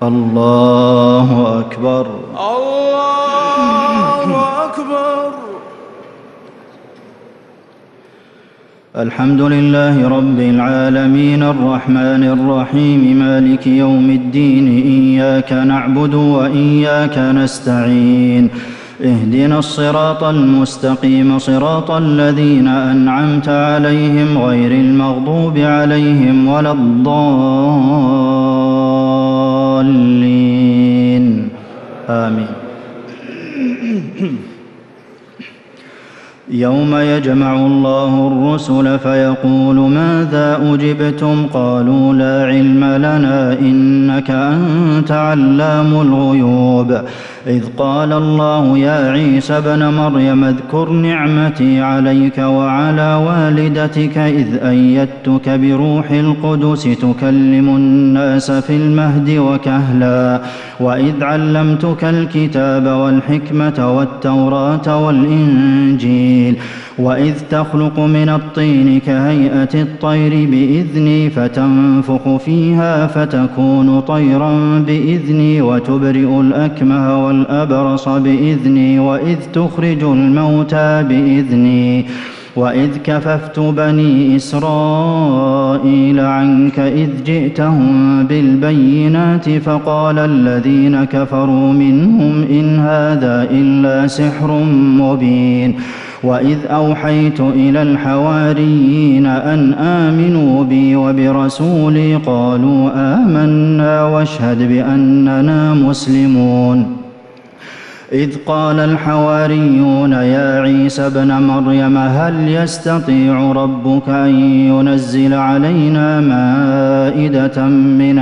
الله أكبر. الله أكبر. الحمد لله رب العالمين الرحمن الرحيم مالك يوم الدين إياك نعبد وإياك نستعين اهدنا الصراط المستقيم صراط الذين أنعمت عليهم غير المغضوب عليهم ولا الضالين آمين. يوم يجمع الله الرسل فيقول ماذا أجبتم قالوا لا علم لنا إنك أنت علام الغيوب إذ قال الله يا عيسى ابن مريم اذكر نعمتي عليك وعلى والدتك إذ أيدتك بروح القدس تكلم الناس في المهد وكهلا وإذ علمتك الكتاب والحكمة والتوراة والإنجيل وإذ تخلق من الطين كهيئة الطير بإذني فتنفخ فيها فتكون طيرا بإذني وتبرئ الأكمه والأبرص بإذني وإذ تخرج الموتى بإذني وإذ كففت بني إسرائيل عنك إذ جئتهم بالبينات فقال الذين كفروا منهم إن هذا إلا سحر مبين وإذ أوحيت إلى الحواريين أن آمنوا بي وبرسولي قالوا آمنا واشهد بأننا مسلمون إذ قال الحواريون يا عيسى ابن مريم هل يستطيع ربك أن ينزل علينا مائدة من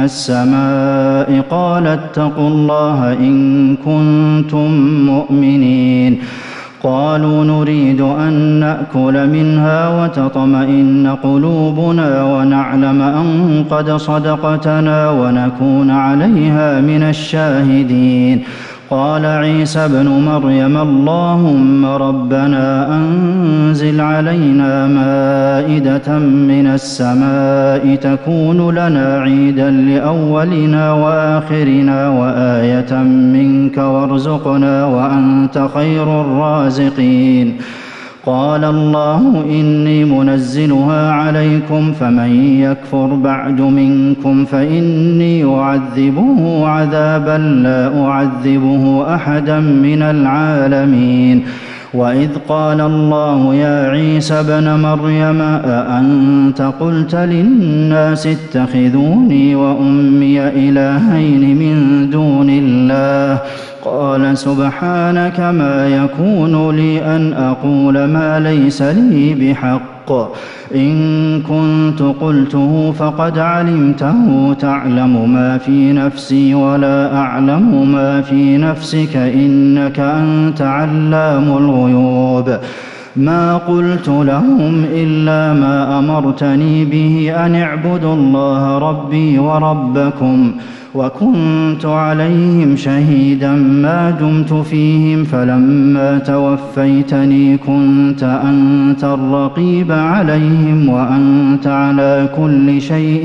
السماء قال اتقوا الله إن كنتم مؤمنين قالوا نريد أن نأكل منها وتطمئن قلوبنا ونعلم أن قد صدقتنا ونكون عليها من الشاهدين قال عيسى ابن مريم اللهم ربنا أنزل علينا مائدة من السماء تكون لنا عيدا لأولنا وآخرنا وآية منك وارزقنا وأنت خير الرازقين قال الله إني منزلها عليكم فمن يكفر بعد منكم فإني أعذبه عذابا لا أعذبه أحدا من العالمين وإذ قال الله يا عيسى ابن مريم أأنت قلت للناس اتخذوني وأمي إلهين من دون الله قال سبحانك ما يكون لي أن أقول ما ليس لي بحق إن كنت قلته فقد علمته تعلم ما في نفسي ولا أعلم ما في نفسك إنك أنت علام الغيوب ما قلت لهم إلا ما أمرتني به أن اعبدوا الله ربي وربكم وكنت عليهم شهيدا ما دمت فيهم فلما توفيتني كنت أنت الرقيب عليهم وأنت على كل شيء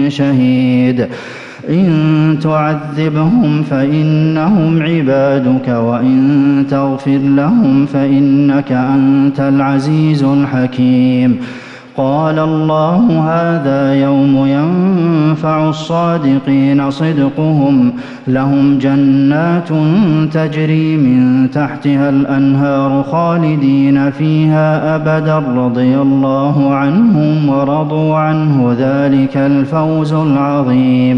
شهيد إن تعذبهم فإنهم عبادك وإن تغفر لهم فإنك أنت العزيز الحكيم قال الله هذا يوم ينفع الصادقين صدقهم لهم جنات تجري من تحتها الأنهار خالدين فيها أبدا رضي الله عنهم ورضوا عنه ذلك الفوز العظيم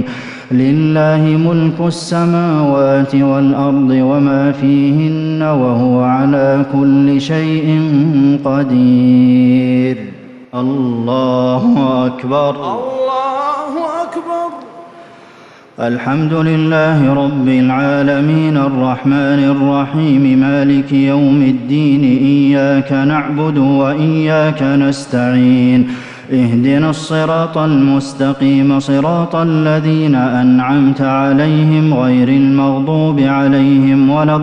لله ملك السماوات والأرض وما فيهن وهو على كل شيء قدير الله أكبر. الله أكبر. الحمد لله رب العالمين الرحمن الرحيم مالك يوم الدين إياك نعبد وإياك نستعين اهدنا الصراط المستقيم صراط الذين أنعمت عليهم غير المغضوب عليهم ولا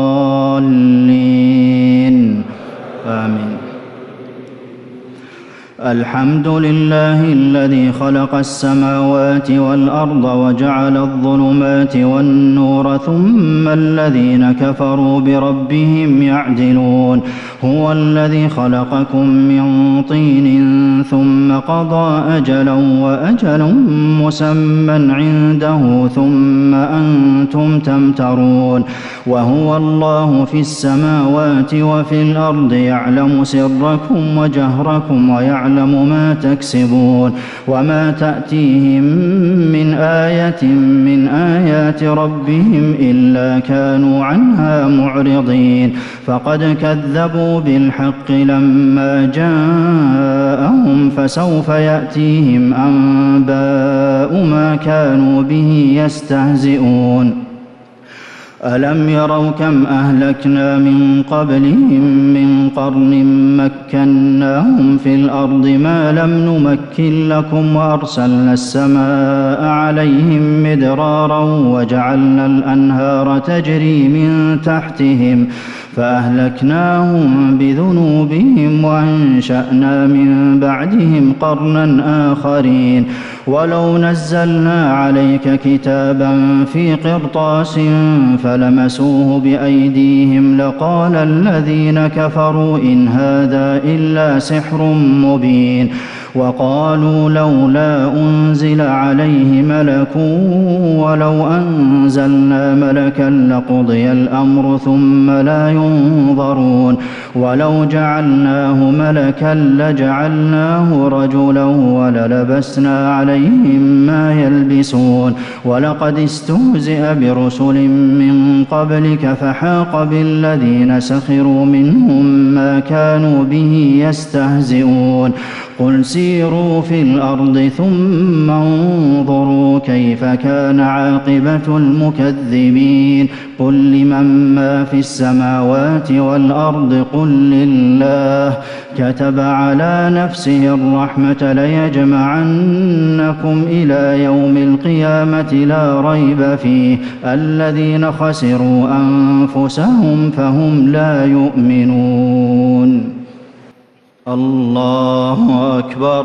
الضالين آمين. الحمد لله الذي خلق السماوات والأرض وجعل الظلمات والنور ثم الذين كفروا بربهم يعدلون هو الذي خلقكم من طين ثم قضى أجلا وأجل مسمى عنده ثم أنتم تمترون وهو الله في السماوات وفي الأرض يعلم سركم وجهركم ويعلم ما تكسبون وما تأتيهم من آية من آيات ربهم إلا كانوا عنها معرضين فقد كذبوا بالحق لما جاءهم فسوف يأتيهم أنباء ما كانوا به يستهزئون ألم يروا كم أهلكنا من قبلهم من قرن مكناهم في الأرض ما لم نمكن لكم وأرسلنا السماء عليهم مدرارا وجعلنا الأنهار تجري من تحتهم فأهلكناهم بذنوبهم وأنشأنا من بعدهم قرنا آخرين ولو نزلنا عليك كتابا في قرطاس فلمسوه بأيديهم لقال الذين كفروا إن هذا إلا سحر مبين وقالوا لولا أنزل عليه ملك ولو أنزلنا ملكا لقضي الأمر ثم لا ينظرون ولو جعلناه ملكا لجعلناه رجلا وللبسنا عليهم ما يلبسون ولقد استهزئ برسل من قبلك فحاق بالذين سخروا منهم ما كانوا به يستهزئون قل سيروا في الأرض ثم انظروا كيف كان عاقبة المكذبين قل لمن ما في السماوات والأرض قل لله كتب على نفسه الرحمة ليجمعنكم إلى يوم القيامة لا ريب فيه الذين خسروا أنفسهم فهم لا يؤمنون الله أكبر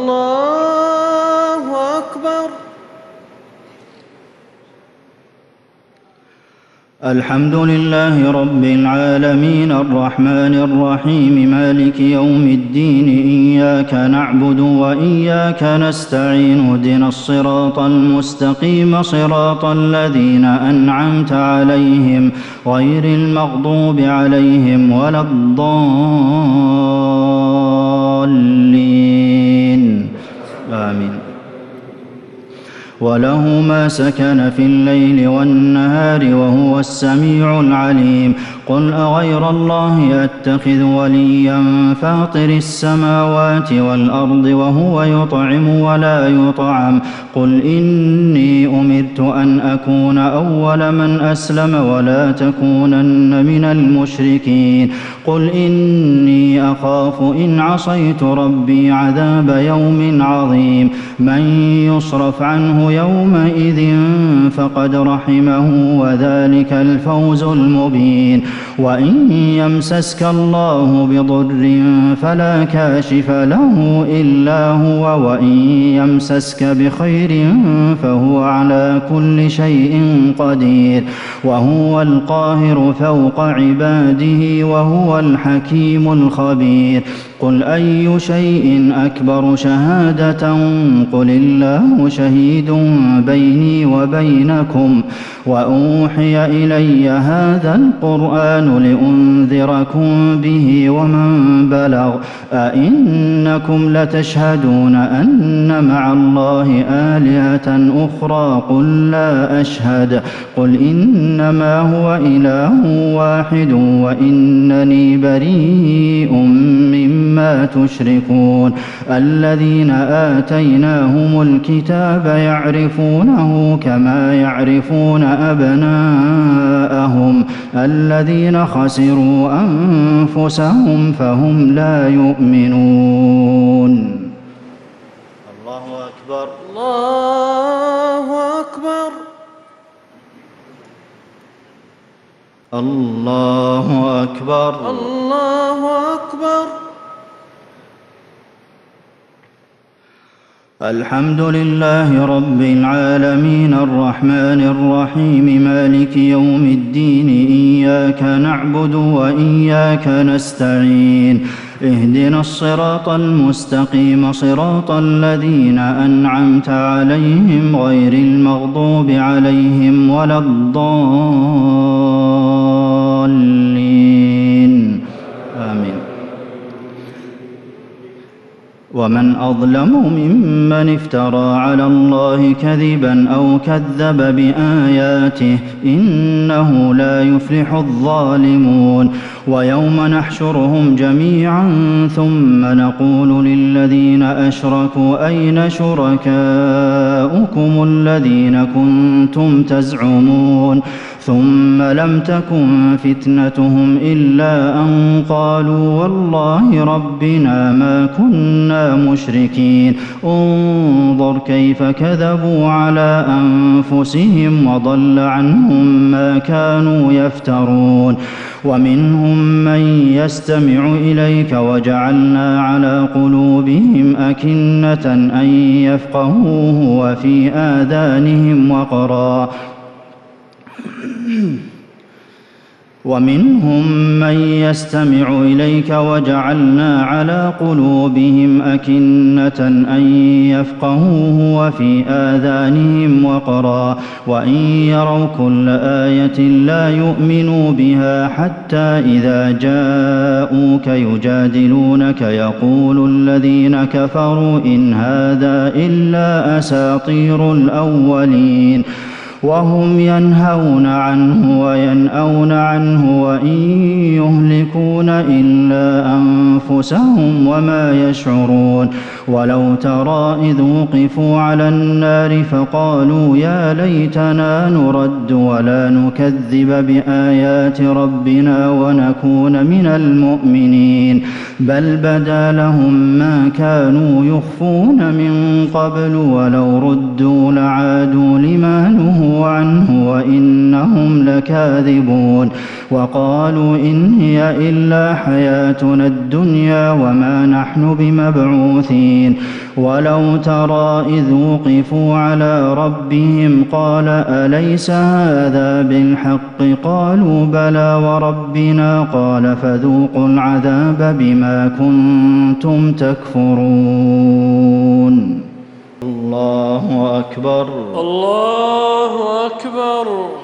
الله أكبر الحمد لله رب العالمين الرحمن الرحيم مالك يوم الدين إياك نعبد وإياك نستعين اهدنا الصراط المستقيم صراط الذين أنعمت عليهم غير المغضوب عليهم ولا الضالين آمين وله ما سكن في الليل والنهار وهو السميع العليم قل أغير الله أتخذ وليا فاطر السماوات والأرض وهو يطعم ولا يطعم قل إني أمرت أن أكون أول من أسلم ولا تكونن من المشركين قل إني أخاف إن عصيت ربي عذاب يوم عظيم من يصرف عنه يومئذ فقد رحمه وذلك الفوز المبين وإن يمسسك الله بضر فلا كاشف له إلا هو وإن يمسسك بخير فهو على كل شيء قدير وهو القاهر فوق عباده وهو الحكيم الخبير قل أي شيء أكبر شهادة قل الله شهيد بيني وبينكم وأوحي إلي هذا القرآن لأنذركم به ومن بلغ أئنكم لتشهدون أن مع الله آلهة أخرى قل لا أشهد قل إنما هو إله واحد وإنني بريء مما تشركون الذين آتيناهم الكتاب يعرفونه كما يعرفون أبناءهم الذين خسروا أنفسهم فهم لا يؤمنون الله أكبر الله أكبر الله أكبر الله أكبر الحمد لله رب العالمين الرحمن الرحيم مالك يوم الدين إياك نعبد وإياك نستعين اهدنا الصراط المستقيم صراط الذين أنعمت عليهم غير المغضوب عليهم ولا الضالين آمين. ومن أظلم ممن افترى على الله كذبا أو كذب بآياته إنه لا يفلح الظالمون ويوم نحشرهم جميعا ثم نقول للذين أشركوا أين شركاؤكم الذين كنتم تزعمون ثم لم تكن فتنتهم إلا أن قالوا والله ربنا ما كنا مشركين انظر كيف كذبوا على أنفسهم وضل عنهم ما كانوا يفترون ومنهم من يستمع إليك وجعلنا على قلوبهم أكنة أن يفقهوه وفي آذانهم وقرا ومنهم من يستمع إليك وجعلنا على قلوبهم أكنة أن يفقهوه وفي آذانهم وقرا وإن يروا كل آية لا يؤمنوا بها حتى إذا جاءوك يجادلونك يقول الذين كفروا إن هذا إلا أساطير الأولين وهم ينهون عنه وينأون عنه وإن يهلكون إلا أنفسهم وما يشعرون ولو ترى إذ وقفوا على النار فقالوا يا ليتنا نرد ولا نكذب بآيات ربنا ونكون من المؤمنين بل بدا لهم ما كانوا يخفون من قبل ولو ردوا لعادوا لما نهوا عنه وإنهم لكاذبون وقالوا إن هي إلا حياتنا الدنيا وما نحن بمبعوثين ولو ترى إذ وقفوا على ربهم قال أليس هذا بالحق قالوا بلى وربنا قال فذوقوا العذاب بما كنتم تكفرون. الله أكبر الله أكبر.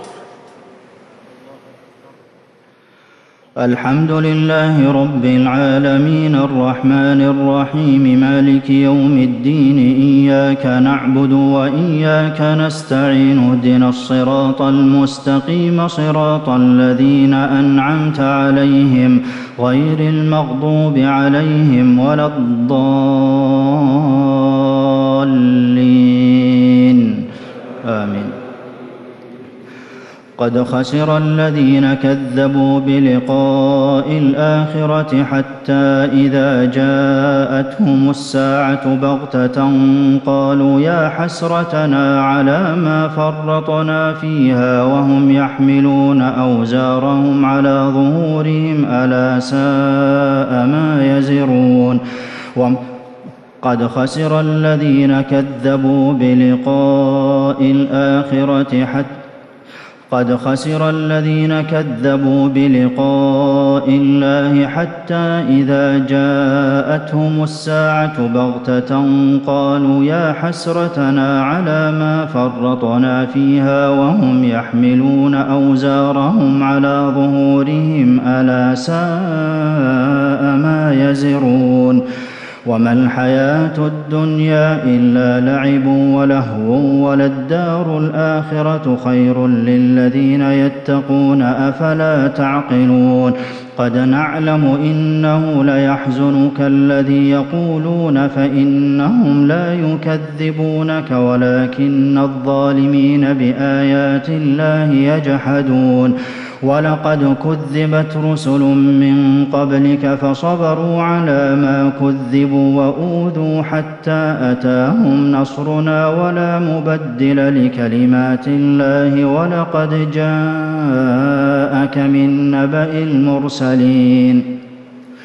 الحمد لله رب العالمين الرحمن الرحيم مالك يوم الدين إياك نعبد وإياك نستعين اهدنا الصراط المستقيم صراط الذين أنعمت عليهم غير المغضوب عليهم ولا الضالين آمين. قد خسر الذين كذبوا بلقاء الآخرة حتى إذا جاءتهم الساعة بغتة قالوا يا حسرتنا على ما فرطنا فيها وهم يحملون أوزارهم على ظهورهم ألا ساء ما يزرون. قد خسر الذين كذبوا بلقاء الآخرة قد خسر الذين كذبوا بلقاء الله حتى إذا جاءتهم الساعة بغتة قالوا يا حسرتنا على ما فرطنا فيها وهم يحملون أوزارهم على ظهورهم ألا ساء ما يزرون. وما الحياة الدنيا إلا لعب ولهو وللدار الآخرة خير للذين يتقون أفلا تعقلون. قد نعلم إنه ليحزنك الذي يقولون فإنهم لا يكذبونك ولكن الظالمين بآيات الله يجحدون. ولقد كذبت رسل من قبلك فصبروا على ما كذبوا وأوذوا حتى أتاهم نصرنا ولا مبدل لكلمات الله ولقد جاءك من نبأ المرسلين.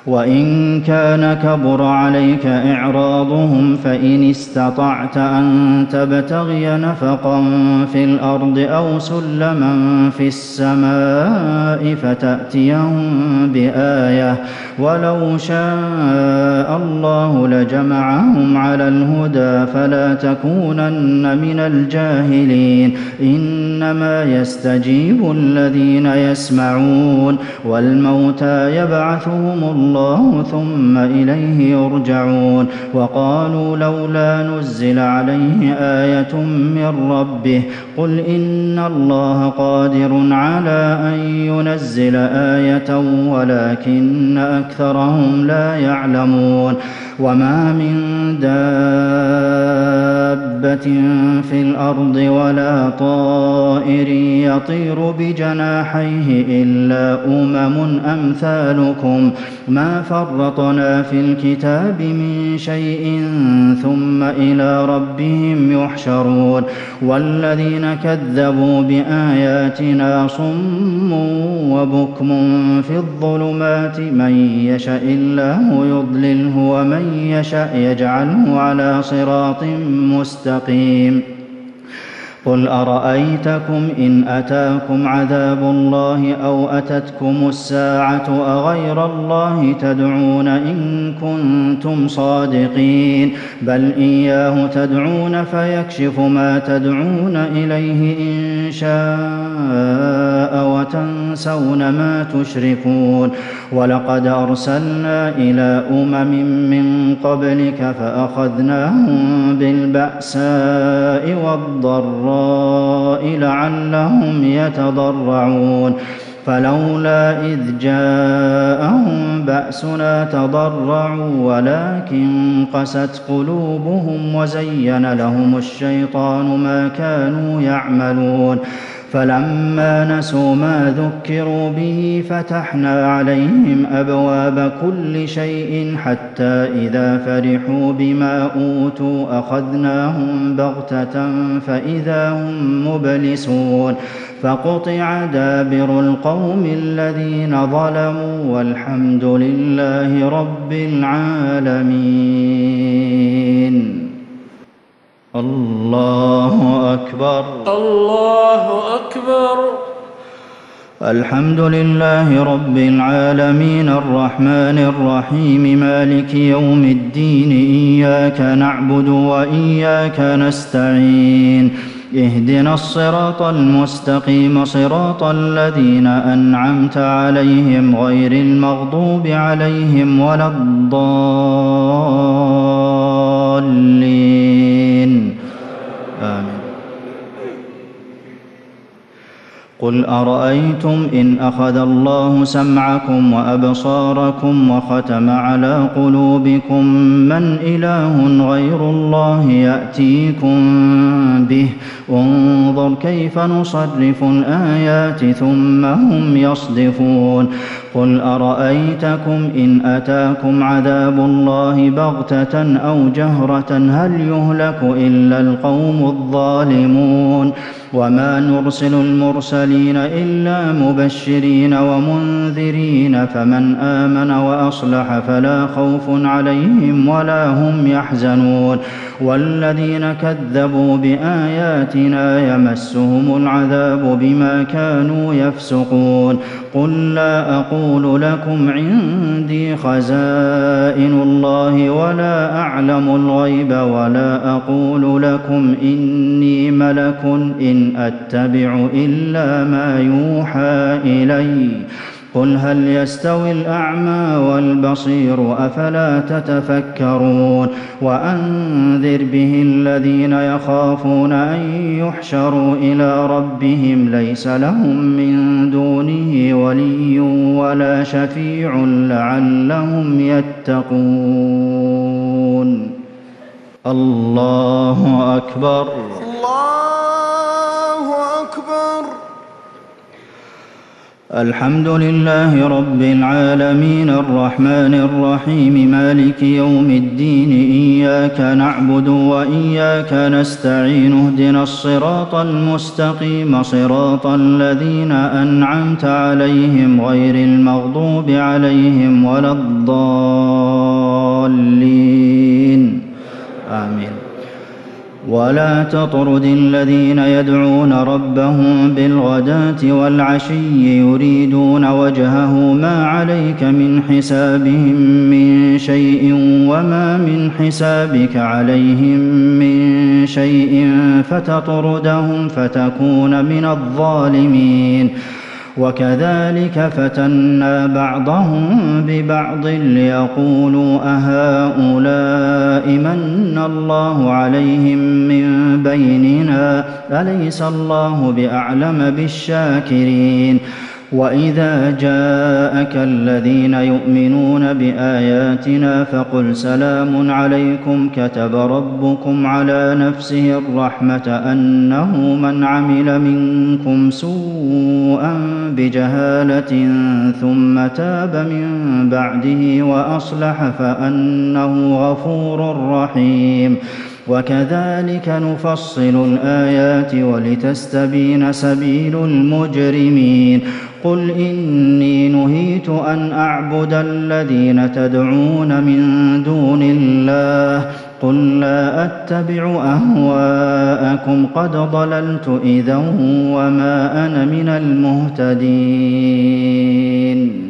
وإن كان كبر عليك إعراضهم فإن استطعت أن تبتغي نفقا في الأرض أو سلما في السماء فتأتيهم بآية ولو شاء الله لجمعهم على الهدى فلا تكونن من الجاهلين إنما يستجيب الذين يسمعون والموتى يبعثهم الله ثم إليه يرجعون وقالوا لولا نزل عليه آية من ربه قل إن الله قادر على أن ينزل آية ولكن أكثرهم لا يعلمون وما من دابة في الأرض ولا طائر يطير بجناحيه إلا أمثالكم ما فرطنا في الكتاب من شيء ثم إلى ربهم يحشرون والذين كذبوا بآياتنا صم وبكم في الظلمات من يشاء الله يضلله ومن يشاء يجعله على صراط مستقيم قل أرأيتكم إن أتاكم عذاب الله أو أتتكم الساعة أغير الله تدعون إن كنتم صادقين بل إياه تدعون فيكشف ما تدعون إليه إن شاء وتنسون ما تشركون ولقد أرسلنا إلى من قبلك فأخذناهم بالبأساء والضراء لعلهم يتضرعون فلولا إذ جاءهم بأسنا تضرعوا ولكن قست قلوبهم وزين لهم الشيطان ما كانوا يعملون فلما نسوا ما ذكروا به فتحنا عليهم أبواب كل شيء حتى إذا فرحوا بما أوتوا أخذناهم بغتة فإذا هم مبلسون فقطع دابر القوم الذين ظلموا والحمد لله رب العالمين الله أكبر الله أكبر الحمد لله رب العالمين الرحمن الرحيم مالك يوم الدين إياك نعبد وإياك نستعين اهدنا الصراط المستقيم صراط الذين أنعمت عليهم غير المغضوب عليهم ولا الضالين آمين قل أرأيتم إن أخذ الله سمعكم وأبصاركم وختم على قلوبكم من إله غير الله يأتيكم به انظر كيف نصرف الآيات ثم هم يصدفون قل أرأيتكم إن أتاكم عذاب الله بغتة أو جهرة هل يهلك إلا القوم الظالمون وما نرسل المرسلين إلا مبشرين ومنذرين فمن آمن وأصلح فلا خوف عليهم ولا هم يحزنون والذين كذبوا بآياتنا يمسهم العذاب بما كانوا يفسقون قل لا أقول لكم عندي خزائن الله ولا أعلم الغيب ولا أقول لكم إني ملك إن أتبع إلا ما يوحى إلي قل هل يستوي الأعمى والبصير أفلا تتفكرون وأنذر به الذين يخافون أن يحشروا إلى ربهم ليس لهم من دونه ولي ولا شفيع لعلهم يتقون الله أكبر الحمد لله رب العالمين الرحمن الرحيم مالك يوم الدين إياك نعبد وإياك نستعين اهدنا الصراط المستقيم صراط الذين أنعمت عليهم غير المغضوب عليهم ولا الضالين آمين. ولا تطرد الذين يدعون ربهم بالغداة والعشي يريدون وجهه ما عليك من حسابهم من شيء وما من حسابك عليهم من شيء فتطردهم فتكون من الظالمين. وكذلك فتنا بعضهم ببعض ليقولوا أهؤلاء من الله عليهم من بيننا أليس الله بأعلم بالشاكرين. وإذا جاءك الذين يؤمنون بآياتنا فقل سلام عليكم كتب ربكم على نفسه الرحمة أنه من عمل منكم سوءا بجهالة ثم تاب من بعده وأصلح فأنه غفور رحيم. وكذلك نفصل الآيات ولتستبين سبيل المجرمين. قل إني نهيت أن أعبد الذين تدعون من دون الله قل لا أتبع أهواءكم قد ضللت إذا وما أنا من المهتدين.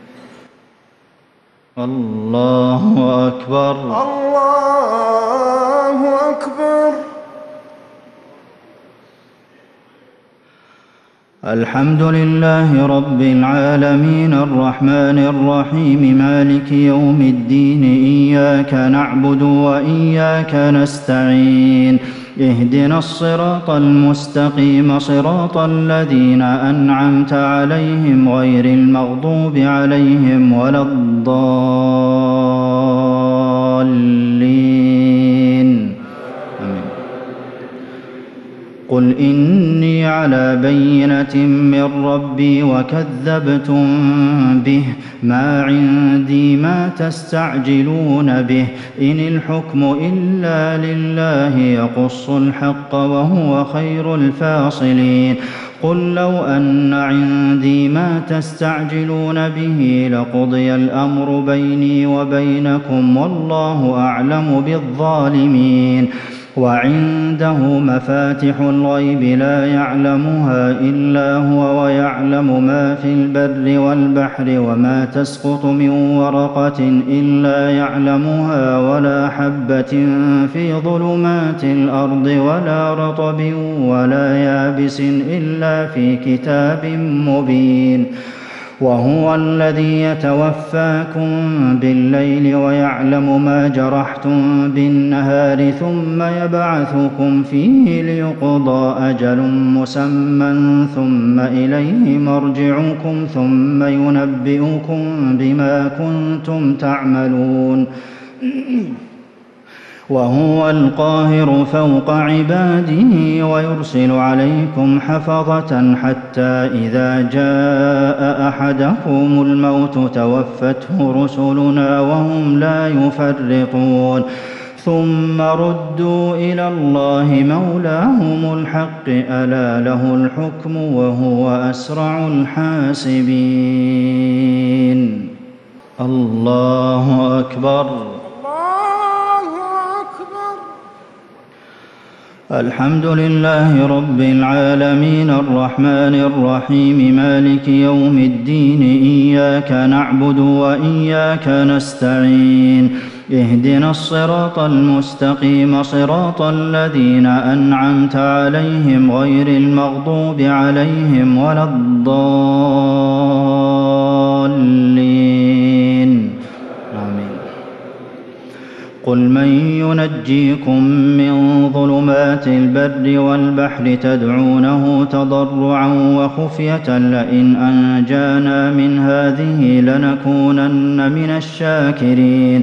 الله أكبر. الله أكبر. الحمد لله رب العالمين الرحمن الرحيم مالك يوم الدين إياك نعبد وإياك نستعين اهدنا الصراط المستقيم صراط الذين أنعمت عليهم غير المغضوب عليهم ولا الضالين آمين. قل إني على بينة من ربي وكذبتم به ما عندي ما تستعجلون به إن الحكم إلا لله يقص الحق وهو خير الفاصلين. قل لو أن عندي ما تستعجلون به لقضي الأمر بيني وبينكم والله أعلم بالظالمين. وعنده مفاتح الغيب لا يعلمها إلا هو ويعلم ما في البر والبحر وما تسقط من ورقة إلا يعلمها ولا حبة في ظلمات الأرض ولا رطب ولا يابس إلا في كتاب مبين. وهو الذي يتوفاكم بالليل ويعلم ما جرحتم بالنهار ثم يبعثكم فيه ليقضى أجل مسمى ثم إليه مرجعكم ثم ينبئكم بما كنتم تعملون. وهو القاهر فوق عباده ويرسل عليكم حفظة حتى إذا جاء أحدكم الموت توفته رسلنا وهم لا يفرطون ثم ردوا إلى الله مولاهم الحق ألا له الحكم وهو أسرع الحاسبين. الله أكبر. الحمد لله رب العالمين الرحمن الرحيم مالك يوم الدين إياك نعبد وإياك نستعين اهدنا الصراط المستقيم صراط الذين أنعمت عليهم غير المغضوب عليهم ولا الضالين آمين. قل من ينجيكم من ظلمات البر والبحر تدعونه تضرعا وخفية لئن أنجانا من هذه لنكونن من الشاكرين.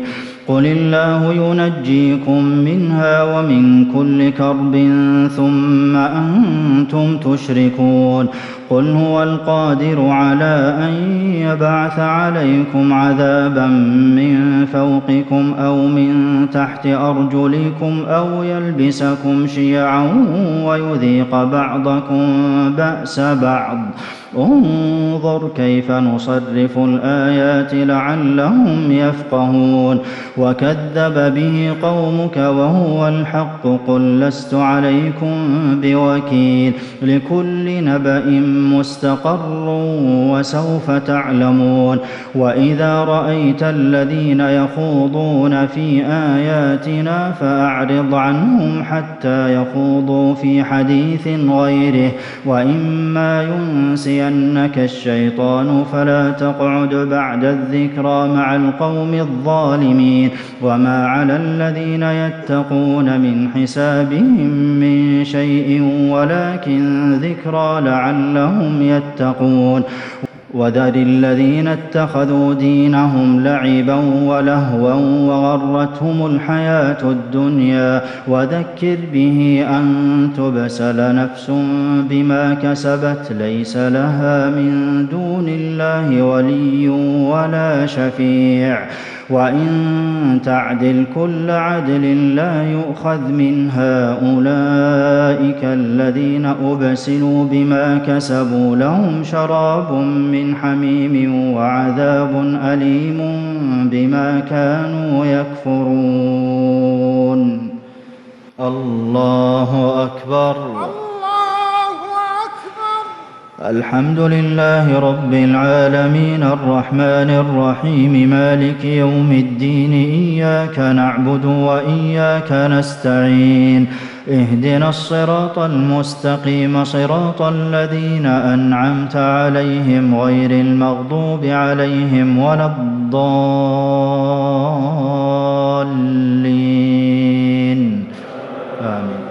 قل الله ينجيكم منها ومن كل كرب ثم أنتم تشركون قل هو القادر على أن يبعث عليكم عذابا من فوقكم أو من تحت أرجلكم أو يلبسكم شيعا ويذيق بعضكم بأس بعض انظر كيف نصرف الآيات لعلهم يفقهون وكذب به قومك وهو الحق قل لست عليكم بوكيل لكل نبأ مستقر وسوف تعلمون وإذا رأيت الذين يخوضون في آياتنا فأعرض عنهم حتى يخوضوا في حديث غيره وإما ينسينك الشيطان فلا تقعد بعد الذكرى مع القوم الظالمين وما على الذين يتقون من حسابهم من شيء ولكن ذكرى لعلهم يتقون وذر الذين اتخذوا دينهم لعبا ولهوا وغرتهم الحياة الدنيا وذكر به أن تبسل نفس بما كسبت ليس لها من دون الله ولي ولا شفيع وإن تعدل كل عدل لا يؤخذ منها أولئك الذين أبسلوا بما كسبوا لهم شراب من حميم وعذاب أليم بما كانوا يكفرون الله أكبر الحمد لله رب العالمين الرحمن الرحيم مالك يوم الدين إياك نعبد وإياك نستعين اهدنا الصراط المستقيم صراط الذين أنعمت عليهم غير المغضوب عليهم ولا الضالين آمين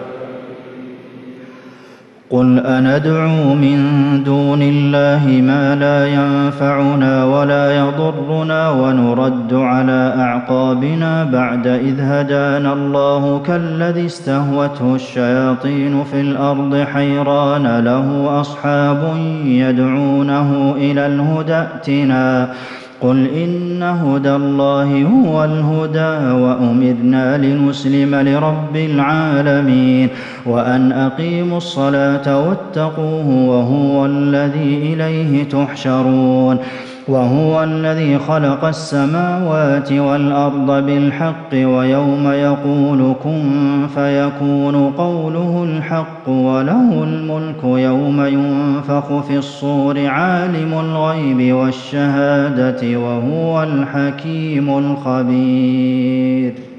قل أندعو من دون الله ما لا ينفعنا ولا يضرنا ونرد على أعقابنا بعد إذ هدانا الله كالذي استهوته الشياطين في الأرض حيران له أصحاب يدعونه إلى الهدى ائتنا قل إن هدى الله هو الهدى وأمرنا لنسلم لرب العالمين وأن أقيموا الصلاة واتقوه وهو الذي إليه تحشرون وهو الذي خلق السماوات والأرض بالحق ويوم يقول كن فيكون قوله الحق وله الملك يوم ينفخ في الصور عالم الغيب والشهادة وهو الحكيم الخبير